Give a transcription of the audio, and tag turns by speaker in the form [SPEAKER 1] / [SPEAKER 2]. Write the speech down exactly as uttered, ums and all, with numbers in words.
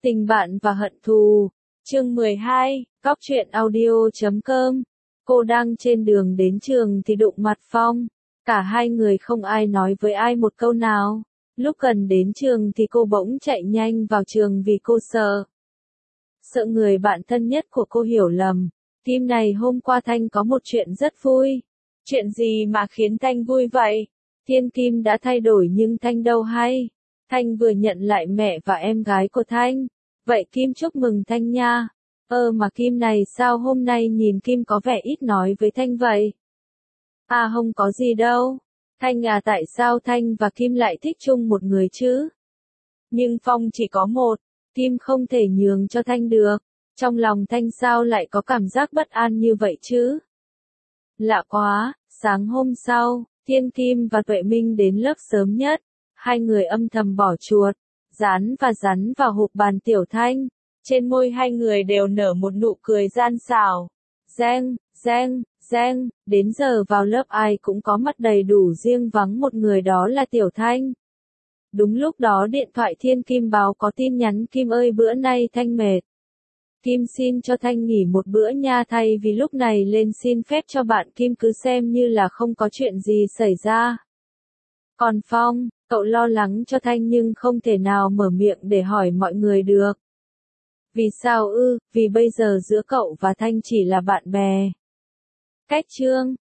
[SPEAKER 1] Tình bạn và hận thù. Chương mười hai, Góc truyện audio chấm com. Cô đang trên đường đến trường thì đụng mặt Phong. Cả hai người không ai nói với ai một câu nào. Lúc gần đến trường thì cô bỗng chạy nhanh vào trường vì cô sợ. Sợ người bạn thân nhất của cô hiểu lầm. Kim này hôm qua Thanh có một chuyện rất vui. Chuyện gì mà khiến Thanh vui vậy? Thiên Kim đã thay đổi nhưng Thanh đâu hay. Thanh vừa nhận lại mẹ và em gái của Thanh. Vậy Kim chúc mừng Thanh nha. Ơ mà Kim này sao hôm nay nhìn Kim có vẻ ít nói với Thanh vậy? À không có gì đâu. Thanh à, tại sao Thanh và Kim lại thích chung một người chứ? Nhưng Phong chỉ có một, Kim không thể nhường cho Thanh được. Trong lòng Thanh sao lại có cảm giác bất an như vậy chứ? Lạ quá, sáng hôm sau, Thiên Kim và Tuệ Minh đến lớp sớm nhất. Hai người âm thầm bỏ chuột, dán và rắn vào hộp bàn Tiểu Thanh. Trên môi hai người đều nở một nụ cười gian xảo. Reng, reng, reng, đến giờ vào lớp ai cũng có mặt đầy đủ riêng vắng một người, đó là Tiểu Thanh. Đúng lúc đó điện thoại Thiên Kim báo có tin nhắn: Kim ơi, bữa nay Thanh mệt. Kim xin cho Thanh nghỉ một bữa nha, thay vì lúc này lên xin phép cho bạn Kim cứ xem như là không có chuyện gì xảy ra. Còn Phong, cậu lo lắng cho Thanh nhưng không thể nào mở miệng để hỏi mọi người được. Vì sao ư? Vì bây giờ giữa cậu và Thanh chỉ là bạn bè. Cách chương